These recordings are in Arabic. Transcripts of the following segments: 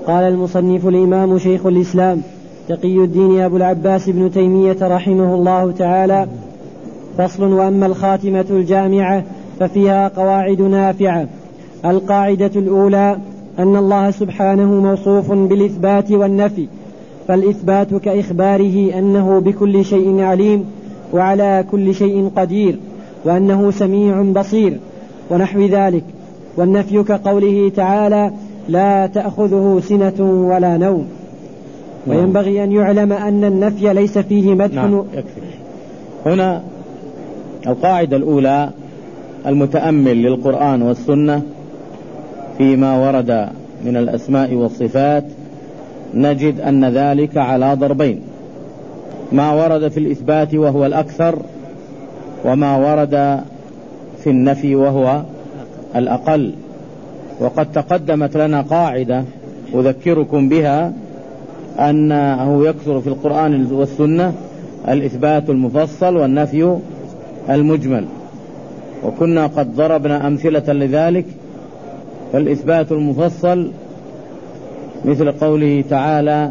قال المصنف الإمام شيخ الإسلام تقي الدين أبو العباس ابن تيمية رحمه الله تعالى: فصل. وأما الخاتمة الجامعة ففيها قواعد نافعة. القاعدة الأولى أن الله سبحانه موصوف بالإثبات والنفي، فالإثبات كإخباره أنه بكل شيء عليم وعلى كل شيء قدير وأنه سميع بصير ونحو ذلك، والنفي كقوله تعالى: لا تأخذه سنة ولا نوم. وينبغي أن يعلم أن النفي ليس فيه مدح. يكفي. هنا القاعدة الأولى: المتأمل للقرآن والسنة فيما ورد من الأسماء والصفات نجد أن ذلك على ضربين: ما ورد في الإثبات وهو الأكثر، وما ورد في النفي وهو الأقل. وقد تقدمت لنا قاعدة أذكركم بها، أنه يكثر في القرآن والسنة الإثبات المفصل والنفي المجمل، وكنا قد ضربنا أمثلة لذلك. فالإثبات المفصل مثل قوله تعالى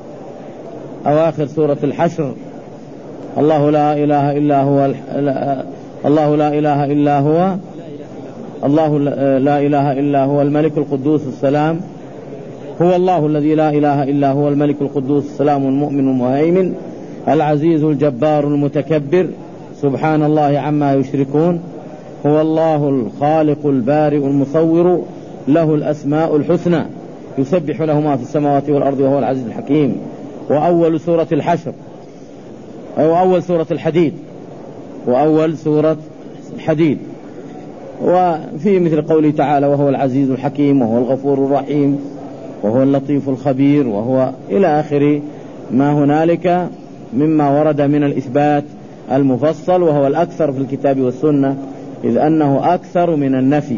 أواخر سورة الحشر: الله لا إله إلا هو الله لا إله إلا هو الله لا إله إلا هو الملك القدوس السلام، هو الله الذي لا إله إلا هو الملك القدوس السلام المؤمن المهيمن العزيز الجبار المتكبر سبحان الله عما يشركون، هو الله الخالق البارئ المصور له الأسماء الحسنى يسبح له ما في السماوات والأرض وهو العزيز الحكيم. وأول سورة الحشر أو أول سورة الحديد، وأول سورة الحديد. وفي مثل قوله تعالى: وهو العزيز الحكيم وهو الغفور الرحيم وهو اللطيف الخبير، وهو إلى آخر ما هنالك مما ورد من الإثبات المفصل، وهو الأكثر في الكتاب والسنة، إذ أنه أكثر من النفي،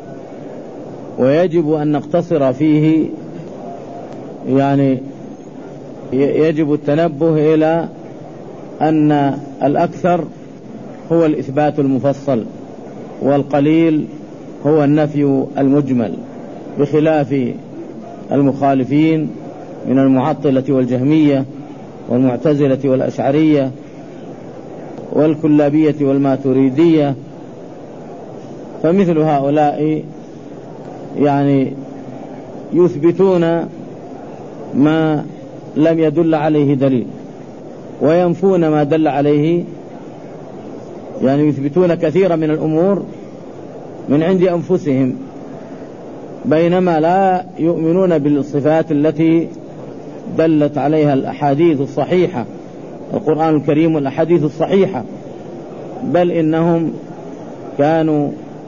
ويجب أن نقتصر فيه. يعني يجب التنبه إلى أن الأكثر هو الإثبات المفصل، والقليل هو النفي المجمل، بخلاف المخالفين من المعطلة والجهمية والمعتزلة والأشعرية والكلابية والماتريدية. فمثل هؤلاء يعني يثبتون ما لم يدل عليه دليل، وينفون ما دل عليه، يعني يثبتون كثيرا من الأمور من عند أنفسهم، بينما لا يؤمنون بالصفات التي دلت عليها الأحاديث الصحيحة، القرآن الكريم والأحاديث الصحيحة، بل إنهم كانوا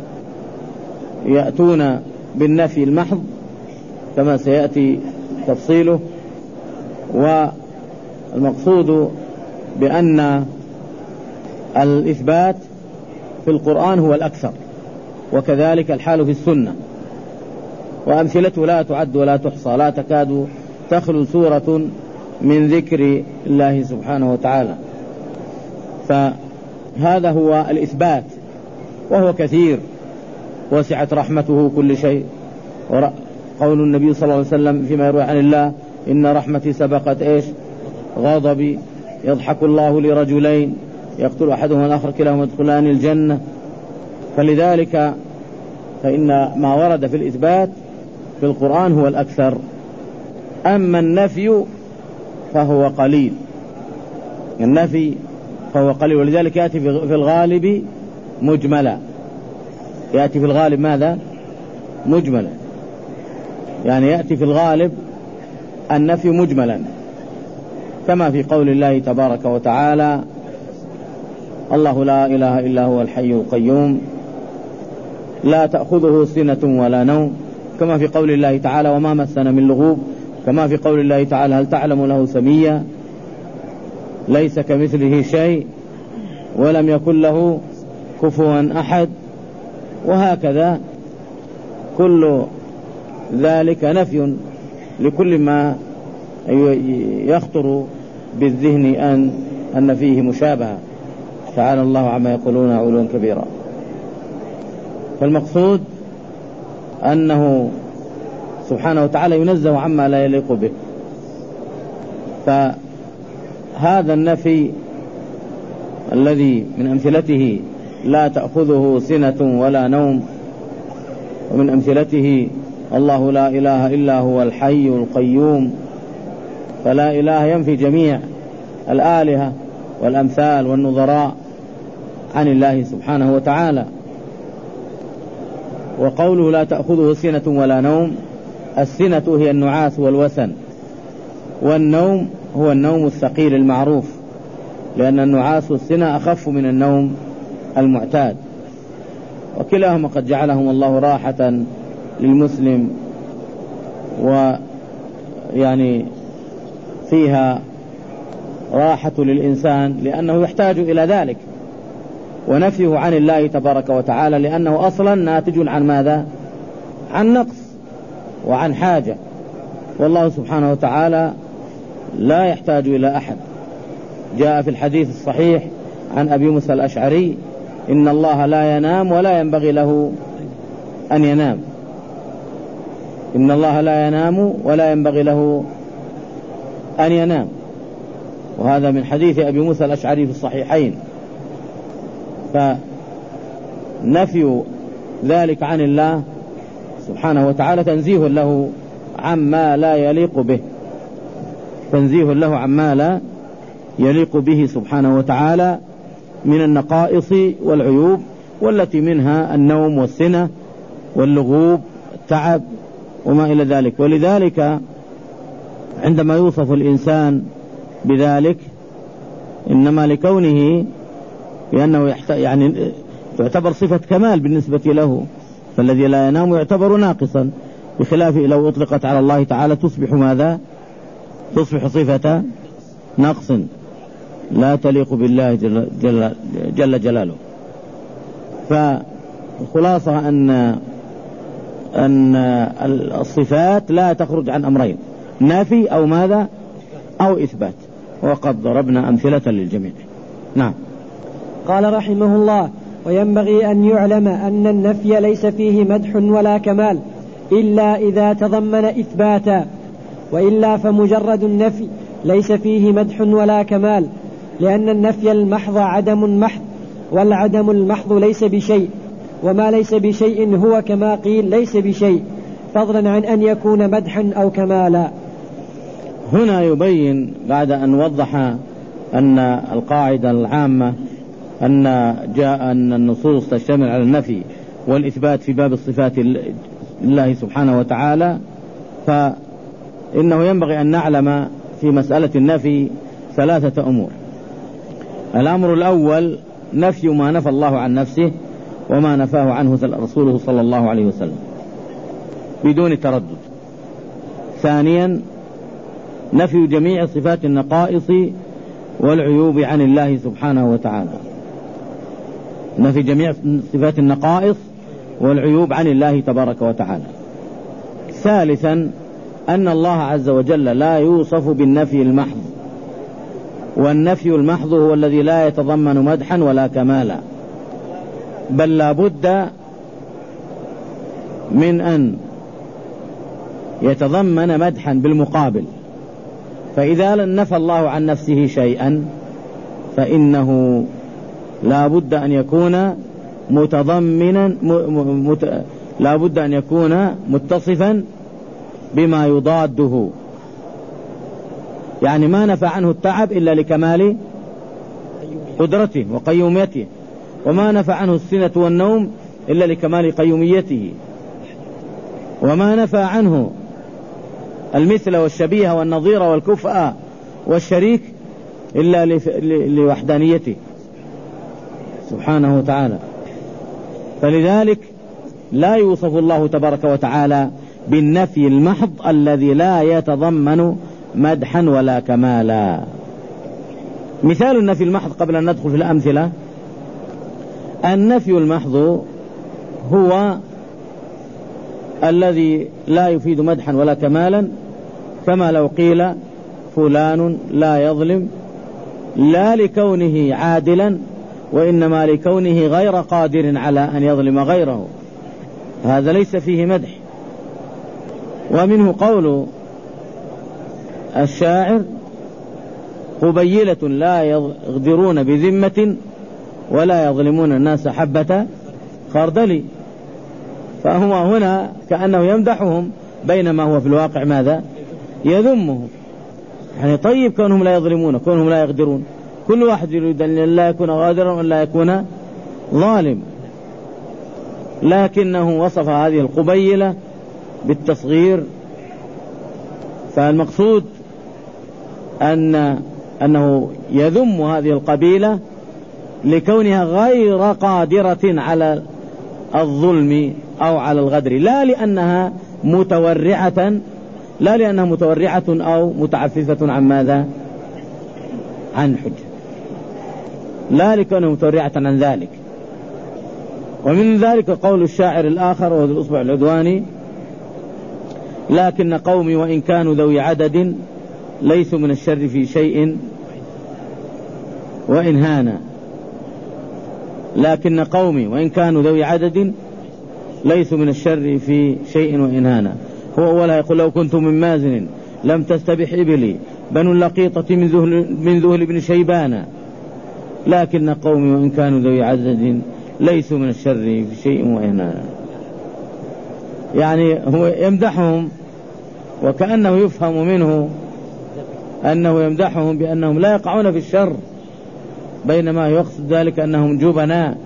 يأتون بالنفي المحض كما سيأتي تفصيله. والمقصود بأن الإثبات في القرآن هو الأكثر، وكذلك الحال في السنة، وأمثلته لا تعد ولا تحصى، لا تكاد تخلو سورة من ذكر الله سبحانه وتعالى. فهذا هو الإثبات، وهو كثير، وسعت رحمته كل شيء. قول النبي صلى الله عليه وسلم فيما يروي عن الله: إن رحمتي سبقت غضبي، يضحك الله لرجلين يقتل أحدهما الآخر كلاهما يدخلان الجنة. فلذلك فإن ما ورد في الإثبات في القرآن هو الأكثر. أما النفي فهو قليل، النفي فهو قليل، ولذلك يأتي في الغالب مجملا. يأتي في الغالب ماذا؟ مجملا، يعني يأتي في الغالب النفي مجملا، كما في قول الله تبارك وتعالى: الله لا إله إلا هو الحي القيوم لا تأخذه سنة ولا نوم، كما في قول الله تعالى: وما مسنا من لغوب، كما في قول الله تعالى: هل تعلم له سميا، ليس كمثله شيء ولم يكن له كفوا أحد. وهكذا كل ذلك نفي لكل ما يخطر بالذهن أن فيه مشابهة. تعالى الله عما يقولون علوا كبيرا. فالمقصود أنه سبحانه وتعالى ينزه عما لا يليق به. فهذا النفي الذي من أمثلته لا تأخذه سنة ولا نوم، ومن أمثلته الله لا إله إلا هو الحي القيوم، فلا إله ينفي جميع الآلهة والأمثال والنظراء عن الله سبحانه وتعالى. وقوله لا تأخذه سنة ولا نوم، السنة هي النعاس والوسن، والنوم هو النوم الثقيل المعروف، لأن النعاس والسنة أخف من النوم المعتاد، وكلاهما قد جعلهم الله راحة للمسلم، ويعني فيها راحة للإنسان لأنه يحتاج إلى ذلك، ونفيه عن الله تبارك وتعالى لأنه أصلا ناتج عن ماذا؟ عن نقص وعن حاجة، والله سبحانه وتعالى لا يحتاج إلى أحد. جاء في الحديث الصحيح عن أبي موسى الأشعري: إن الله لا ينام ولا ينبغي له أن ينام. إن الله لا ينام ولا ينبغي له أن ينام، وهذا من حديث أبي موسى الأشعري في الصحيحين. فنفي ذلك عن الله سبحانه وتعالى تنزيه له عما لا يليق به، تنزيه له عما لا يليق به سبحانه وتعالى من النقائص والعيوب، والتي منها النوم والسنة واللغوب التعب وما إلى ذلك. ولذلك عندما يوصف الإنسان بذلك إنما لكونه لأنه يعني تعتبر صفة كمال بالنسبة له، فالذي لا ينام يعتبر ناقصا، بخلاف لو أطلقت على الله تعالى تصبح ماذا؟ تصبح صفة نقص لا تليق بالله جل جلاله. فالخلاصة أن الصفات لا تخرج عن أمرين: نفي أو ماذا؟ أو إثبات، وقد ضربنا أمثلة للجميع. نعم. قال رحمه الله: وينبغي أن يعلم أن النفي ليس فيه مدح ولا كمال إلا إذا تضمن إثباتا، وإلا فمجرد النفي ليس فيه مدح ولا كمال، لأن النفي المحض عدم محض، والعدم المحض ليس بشيء، وما ليس بشيء هو كما قيل ليس بشيء، فضلا عن أن يكون مدحا أو كمالا. هنا يبين بعد أن وضح أن القاعدة العامة أن النصوص تشتمل على النفي والإثبات في باب الصفات لله سبحانه وتعالى، فإنه ينبغي أن نعلم في مسألة النفي ثلاثة أمور. الأمر الأول نفي ما نفى الله عن نفسه وما نفاه عنه رسوله صلى الله عليه وسلم بدون تردد. ثانيا نفي جميع صفات النقائص والعيوب عن الله سبحانه وتعالى، نفي جميع صفات النقائص والعيوب عن الله تبارك وتعالى. ثالثا أن الله عز وجل لا يوصف بالنفي المحض، والنفي المحض هو الذي لا يتضمن مدحا ولا كمالا، بل لا بد من أن يتضمن مدحا بالمقابل. فإذا نفى الله عن نفسه شيئا فإنه لا بد أن يكون متضمنا لا بد أن يكون متصفا بما يضاده، يعني ما نفى عنه التعب إلا لكمال قدرته وقيوميته، وما نفى عنه السنة والنوم إلا لكمال قيوميته، وما نفى عنه المثل والشبيه والنظير والكفء والشريك إلا لوحدانيته سبحانه وتعالى. فلذلك لا يوصف الله تبارك وتعالى بالنفي المحض الذي لا يتضمن مدحا ولا كمالا. مثال النفي المحض قبل أن ندخل في الأمثلة: النفي المحض هو الذي لا يفيد مدحا ولا كمالا، كما لو قيل فلان لا يظلم، لا لكونه عادلا وإنما لكونه غير قادر على أن يظلم غيره، هذا ليس فيه مدح. ومنه قول الشاعر: قبيلة لا يغدرون بذمة ولا يظلمون الناس حبة خردل. فهو هنا كأنه يمدحهم بينما هو في الواقع ماذا؟ يذمهم. يعني طيب كونهم لا يظلمون، كونهم لا يغدرون، كل واحد يريد أن لا يكون غادرا وأن لا يكون ظالم، لكنه وصف هذه القبيلة بالتصغير. فالمقصود أنه يذم هذه القبيلة لكونها غير قادرة على الظلم أو على الغدر، لا لأنها متورعة أو متعففة عن ماذا؟ عن الحجة، لا لكونها متورعة عن ذلك. ومن ذلك قول الشاعر الآخر وهو الأصبع العدواني: لكن قومي وإن كانوا ذوي عدد ليسوا من الشر في شيء وإن هانا. لكن قومي وإن كانوا ذوي عدد ليسوا من الشر في شيء وإن هانا. هو ولا يقول: لو كنت من مازن لم تستبح إبلي بنو اللقيطة من ذهل بن شيبان. لكن قومي وإن كانوا ذوي عدد ليسوا من الشر في شيء وإن هانا. يعني هو يمدحهم وكأنه يفهم منه أنه يمدحهم بأنهم لا يقعون في الشر، بينما يقصد ذلك أنهم جبناء.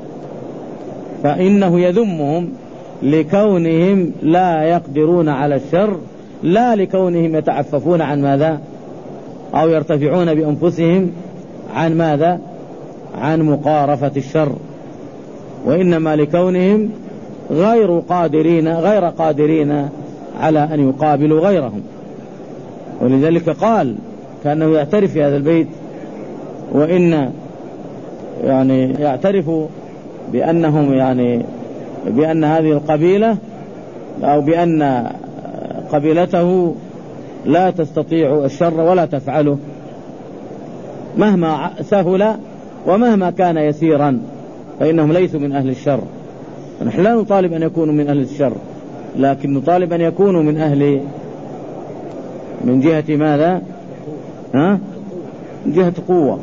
فإنه يذمهم لكونهم لا يقدرون على الشر، لا لكونهم يتعففون عن ماذا؟ أو يرتفعون بأنفسهم عن ماذا؟ عن مقارفة الشر، وإنما لكونهم غير قادرين على أن يقابلوا غيرهم. ولذلك قال كأنه يعترف في هذا البيت: وإن يعني يعترف بأنهم بأن هذه القبيلة أو بأن قبيلته لا تستطيع الشر ولا تفعله مهما سهل ومهما كان يسيرا، فإنهم ليسوا من أهل الشر. نحن لا نطالب أن يكونوا من أهل الشر، لكن نطالب أن يكونوا من أهل، من جهة ماذا؟ من جهة قوة،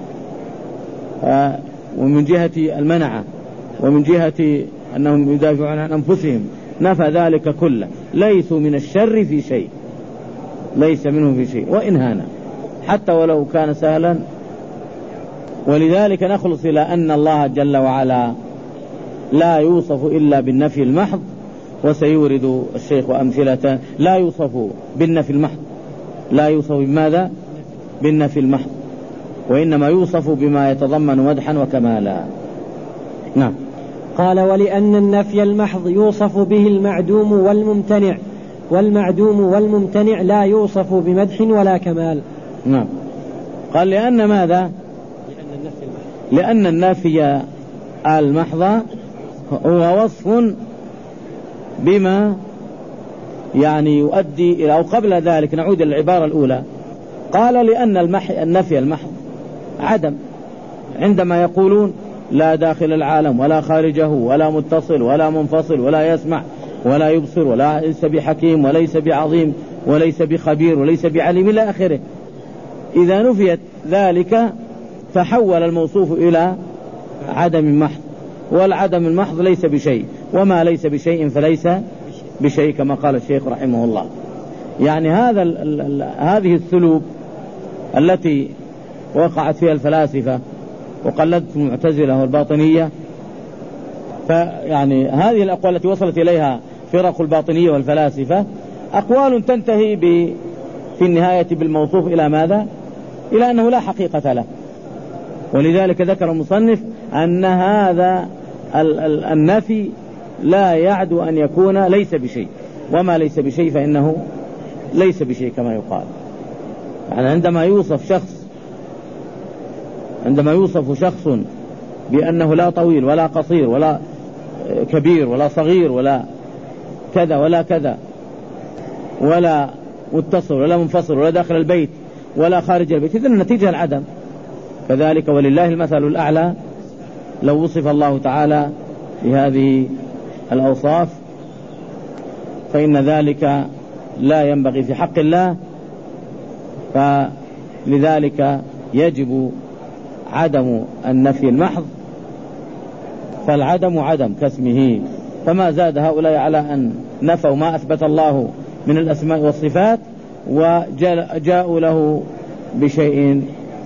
ومن جهة المنعة، ومن جهة أنهم يدافعون عن أنفسهم. نفى ذلك كله. ليسوا من الشر في شيء، ليس منه في شيء وإن هانا، حتى ولو كان سهلا. ولذلك نخلص إلى أن الله جل وعلا لا يوصف إلا بالنفي المحض، وسيورد الشيخ أمثلة. لا يوصف بالنفي المحض، لا يوصف بماذا؟ بالنفي المحض، وإنما يوصف بما يتضمن مدحا وكمالا. نعم. قال: ولأن النفي المحض يوصف به المعدوم والممتنع، والمعدوم والممتنع لا يوصف بمدح ولا كمال. نعم. قال: لأن ماذا؟ لأن النفي المحض هو وصف بما يؤدي إلى، أو قبل ذلك نعود إلى العبارة الأولى. قال: لأن النفي المحض عدم، عندما يقولون لا داخل العالم ولا خارجه ولا متصل ولا منفصل ولا يسمع ولا يبصر ولا ليس بحكيم وليس بعظيم وليس بخبير وليس بعليم إلى آخره. إذا نفيت ذلك تحول الموصوف إلى عدم محض، والعدم المحض ليس بشيء، وما ليس بشيء فليس بشيء، كما قال الشيخ رحمه الله. يعني هذه السلوب التي وقعت فيها الفلاسفة وقلدت المعتزلة والباطنية، فيعني هذه الأقوال التي وصلت إليها فرق الباطنية والفلاسفة أقوال تنتهي في النهاية بالموصوف إلى ماذا؟ إلى أنه لا حقيقة له. ولذلك ذكر المصنف أن هذا النفي لا يعد أن يكون ليس بشيء، وما ليس بشيء فإنه ليس بشيء كما يقال. يعني عندما يوصف شخص بأنه لا طويل ولا قصير ولا كبير ولا صغير ولا كذا ولا كذا ولا متصل ولا منفصل ولا داخل البيت ولا خارج البيت، إذن النتيجة العدم. كذلك ولله المثل الأعلى، لو وصف الله تعالى بهذه الأوصاف فإن ذلك لا ينبغي في حق الله، فلذلك يجب عدم النفي المحض، فالعدم عدم كاسمه. فما زاد هؤلاء على أن نفوا ما أثبت الله من الأسماء والصفات وجاءوا له بشيء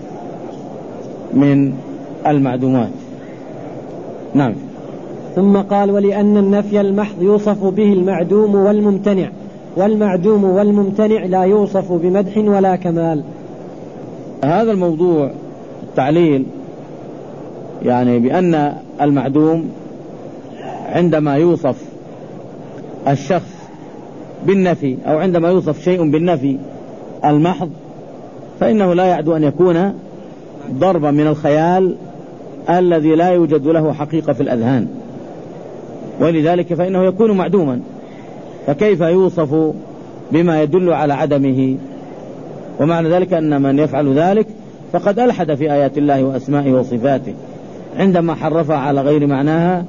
من المعدومات. نعم. ثم قال: ولأن النفي المحض يوصف به المعدوم والممتنع، والمعدوم والممتنع لا يوصف بمدح ولا كمال. هذا الموضوع التعليل يعني بأن المعدوم عندما يوصف الشخص بالنفي أو عندما يوصف شيء بالنفي المحض فإنه لا يعد أن يكون ضربا من الخيال الذي لا يوجد له حقيقة في الأذهان، ولذلك فإنه يكون معدوما. فكيف يوصف بما يدل على عدمه؟ ومعنى ذلك أن من يفعل ذلك فقد ألحد في آيات الله وأسمائه وصفاته عندما حرفها على غير معناها،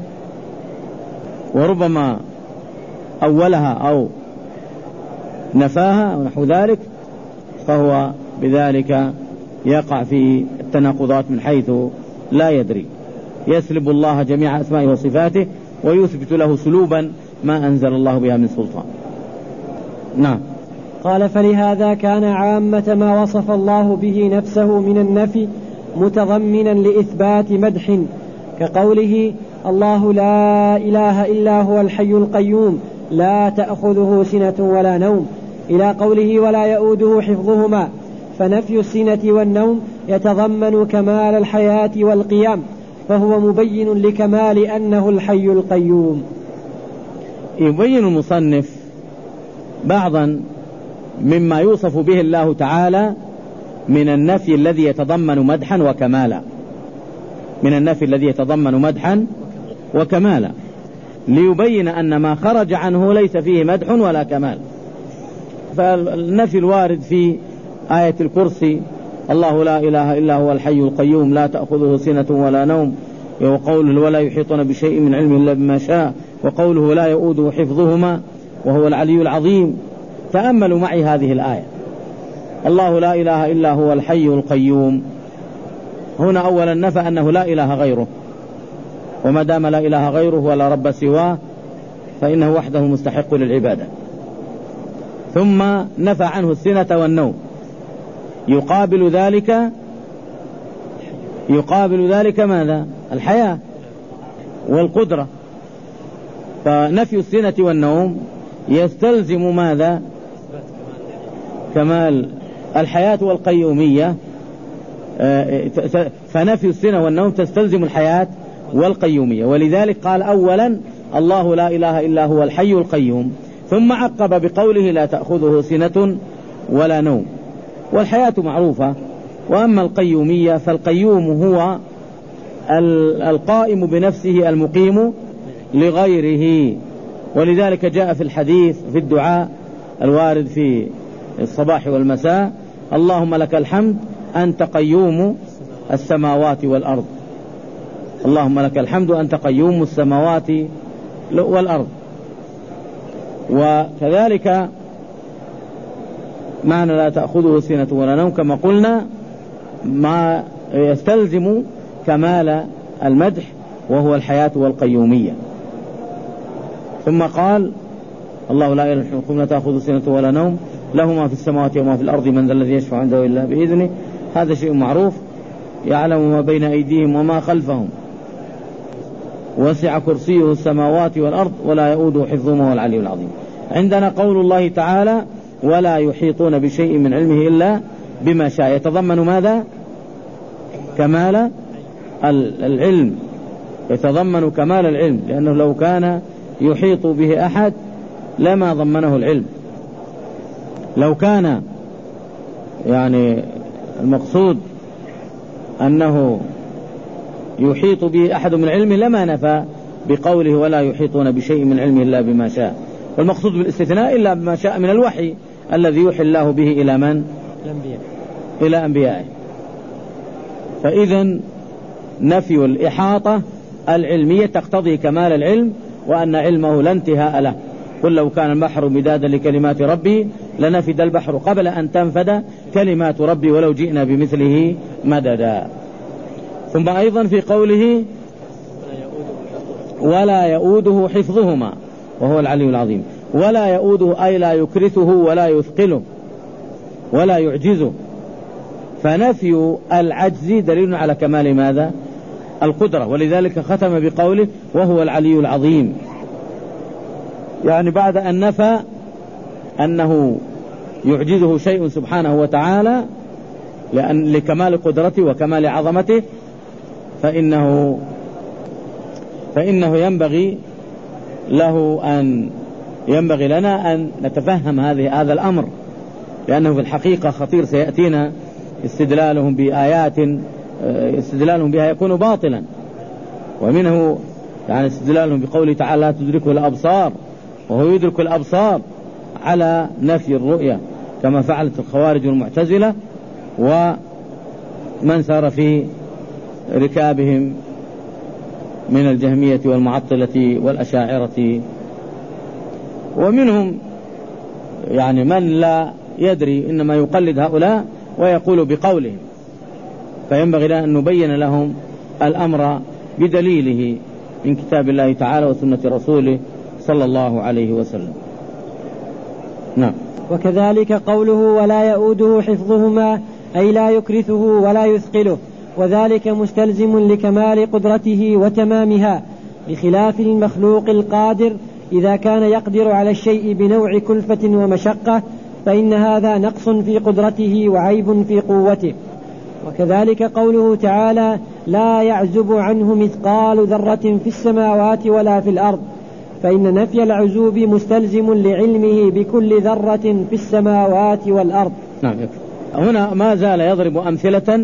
وربما أولها أو نفاها أو نحو ذلك، فهو بذلك يقع في التناقضات من حيث لا يدري، يسلب الله جميع أسمائه وصفاته ويثبت له سلوبا ما أنزل الله بها من سلطان. نعم. قال: فلهذا كان عامة ما وصف الله به نفسه من النفي متضمنا لإثبات مدح، كقوله: الله لا إله إلا هو الحي القيوم لا تأخذه سنة ولا نوم، إلى قوله: ولا يؤوده حفظهما. فنفي السنة والنوم يتضمن كمال الحياة والقيام، فهو مبين لكمال أنه الحي القيوم. يبين المصنف بعضا مما يوصف به الله تعالى من النفي الذي يتضمن مدحا وكمالا، من النفي الذي يتضمن مدحا وكمالا، ليبين أن ما خرج عنه ليس فيه مدح ولا كمال. فالنفي الوارد في آية الكرسي: الله لا إله إلا هو الحي القيوم لا تأخذه سنة ولا نوم، وقوله: ولا يحيطون بشيء من علمه إلا بما شاء، وقوله: لا يؤوده حفظهما وهو العلي العظيم. تأملوا معي هذه الآية: الله لا إله إلا هو الحي القيوم، هنا أولا نفى أنه لا إله غيره، وما دام لا إله غيره ولا رب سواه فإنه وحده مستحق للعبادة. ثم نفى عنه السنة والنوم، يقابل ذلك ماذا؟ الحياة والقدرة. فنفي السنة والنوم يستلزم ماذا؟ كمال الحياة والقيومية. فنفي السنة والنوم تستلزم الحياة والقيومية، ولذلك قال أولا: الله لا إله إلا هو الحي القيوم، ثم عقب بقوله: لا تأخذه سنة ولا نوم. والحياة معروفة، وأما القيومية فالقيوم هو القائم بنفسه المقيم لغيره. ولذلك جاء في الحديث في الدعاء الوارد في الصباح والمساء: اللهم لك الحمد أنت قيوم السماوات والأرض. اللهم لك الحمد أنت قيوم السماوات والأرض. وكذلك معنى لا تأخذه سنة ولا نوم كما قلنا ما يستلزم كمال المدح وهو الحياة والقيومية. ثم قال: الله لا إله إلا هو لا تأخذه سنة ولا نوم له ما في السماوات وما في الأرض من ذا الذي يشفع عنده إلا بإذنه. هذا شيء معروف، يعلم ما بين أيديهم وما خلفهم، وسع كرسيه السماوات والأرض ولا يؤوده حفظهما وهو العلي العظيم. عندنا قول الله تعالى: ولا يحيطون بشيء من علمه إلا بما شاء، يتضمن ماذا؟ كمال العلم، يتضمن كمال العلم، لأنه لو كان يحيط به أحد لما ضمنه العلم. لو كان يعني المقصود أنه يحيط به أحد من علمه لما نفى بقوله: ولا يحيطون بشيء من علمه إلا بما شاء. والمقصود بالاستثناء إلا بما شاء من الوحي الذي يوحي الله به إلى من؟ إلى أنبيائه. فإذن نفي الإحاطة العلمية تقتضي كمال العلم، وأن علمه لا انتهاء له، قل لو كان البحر مدادا لكلمات ربي لنفد البحر قبل أن تنفد كلمات ربي ولو جئنا بمثله مددا. ثم أيضا في قوله ولا يؤوده حفظهما وهو العلي العظيم، ولا يؤوده أي لا يكرثه ولا يثقله ولا يعجزه، فنفي العجز دليل على كمال ماذا؟ القدرة، ولذلك ختم بقوله وهو العلي العظيم، يعني بعد أن نفى أنه يعجزه شيء سبحانه وتعالى لكمال قدرته وكمال عظمته، فإنه ينبغي لنا أن نتفهم هذا الأمر، لأنه في الحقيقة خطير، سيأتينا استدلالهم بآيات استدلالهم بها يكون باطلا، ومنه يعني استدلالهم بقوله تعالى لا تدركه الأبصار وهو يدرك الأبصار على نفي الرؤية كما فعلت الخوارج والمعتزلة ومن سار في ركابهم من الجهمية والمعطلة والأشاعرة. ومنهم يعني من لا يدري إنما يقلد هؤلاء ويقول بقولهم، فينبغي لنا أن نبين لهم الأمر بدليله من كتاب الله تعالى وسنة رسوله صلى الله عليه وسلم. نعم. وكذلك قوله ولا يؤوده حفظهما أي لا يكرثه ولا يثقله، وذلك مستلزم لكمال قدرته وتمامها، بخلاف المخلوق القادر إذا كان يقدر على الشيء بنوع كلفة ومشقة فإن هذا نقص في قدرته وعيب في قوته. وكذلك قوله تعالى لا يعزب عنه مثقال ذرة في السماوات ولا في الأرض، فإن نفي العزوب مستلزم لعلمه بكل ذرة في السماوات والأرض. نعم. هنا ما زال يضرب أمثلة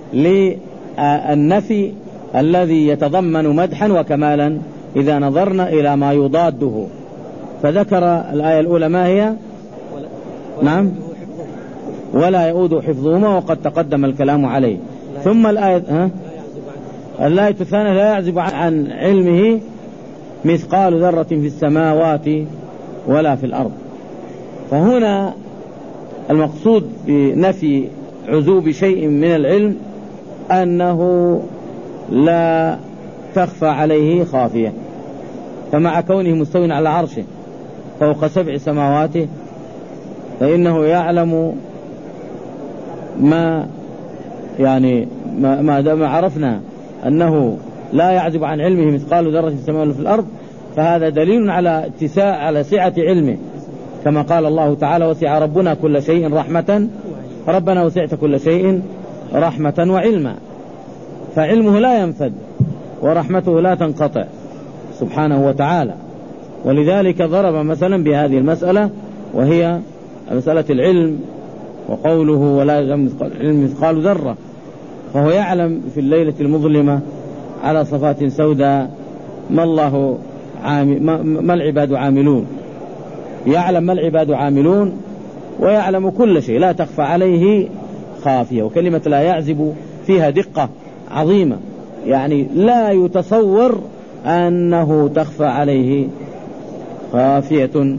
للنفي الذي يتضمن مدحا وكمالا إذا نظرنا إلى ما يضاده، فذكر الآية الأولى ما هي؟ نعم، ولا يؤود حفظهما، وقد تقدم الكلام عليه. ثم الآية الثانية لا يعزب عن علمه مثقال ذرة في السماوات ولا في الأرض. فهنا المقصود بنفي عزوب شيء من العلم أنه لا تخفى عليه خافية، فمع كونه مستوٍ على عرشه فوق 7 سماوات فإنه يعلم ما دام عرفنا أنه لا يعزب عن علمه مثقال ذرة في السماء وفي الأرض، فهذا دليل على سعة علمه، كما قال الله تعالى وسع ربنا كل شيء رحمة، ربنا وسعت كل شيء رحمة وعلما، فعلمه لا ينفد ورحمته لا تنقطع سبحانه وتعالى. ولذلك ضرب مثلا بهذه المسألة وهي مسألة العلم، وقوله ولا يعلم مثقال ذرة، فهو يعلم في الليلة المظلمة على صفات سوداء ما العباد عاملون، يعلم ما العباد عاملون ويعلم كل شيء لا تخفى عليه خافية. وكلمة لا يعزب فيها دقة عظيمة، يعني لا يتصور أنه تخفى عليه خافية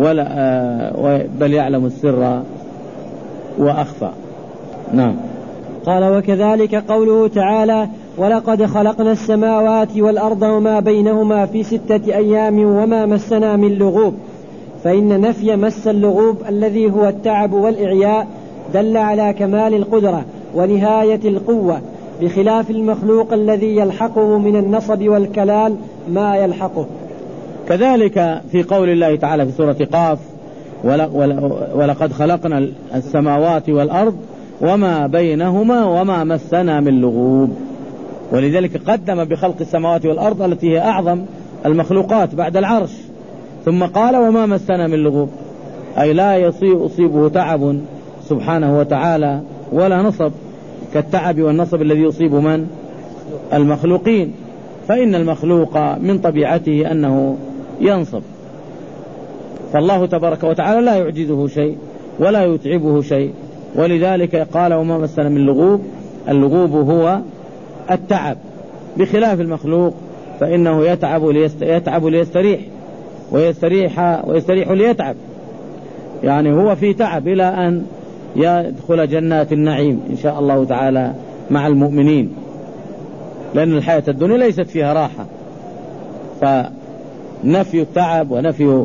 بل يعلم السر وأخفى. نعم. قال وكذلك قوله تعالى ولقد خلقنا السماوات والأرض وما بينهما في 6 أيام وما مسنا من لغوب، فإن نفي مس اللغوب الذي هو التعب والإعياء دل على كمال القدرة ونهاية القوة، بخلاف المخلوق الذي يلحقه من النصب والكلال ما يلحقه. كذلك في قول الله تعالى في سورة قاف ولقد خلقنا السماوات والأرض وما بينهما وما مسنا من لغوب، ولذلك قدم بخلق السماوات والأرض التي هي أعظم المخلوقات بعد العرش، ثم قال وما مسنا من لغوب، أي لا يصيبه تعب سبحانه وتعالى ولا نصب كالتعب والنصب الذي يصيب من؟ المخلوقين، فإن المخلوق من طبيعته أنه ينصب، فالله تبارك وتعالى لا يعجزه شيء ولا يتعبه شيء، ولذلك قال وما مسنا من لغوب. اللغوب هو التعب، بخلاف المخلوق فإنه يتعب ليستريح، ويستريح ليتعب، يعني هو في تعب إلى أن يدخل جنات النعيم إن شاء الله تعالى مع المؤمنين، لأن الحياة الدنيا ليست فيها راحة. فنفي التعب ونفي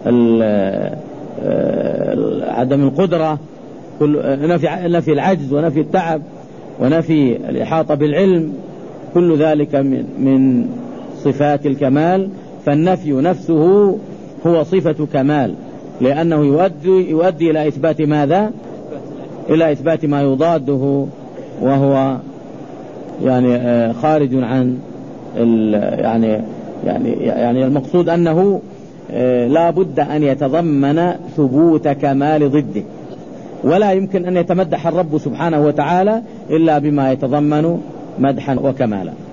عدم القدرة، نفي العجز ونفي التعب ونفي الإحاطة بالعلم، كل ذلك من صفات الكمال. فالنفي نفسه هو صفة كمال، لأنه يؤدي إلى إثبات ماذا؟ إلى إثبات ما يضاده، وهو يعني خارج عن يعني المقصود أنه لا بد أن يتضمن ثبوت كمال ضده، ولا يمكن أن يتمدح الرب سبحانه وتعالى إلا بما يتضمن مدحا وكمالا.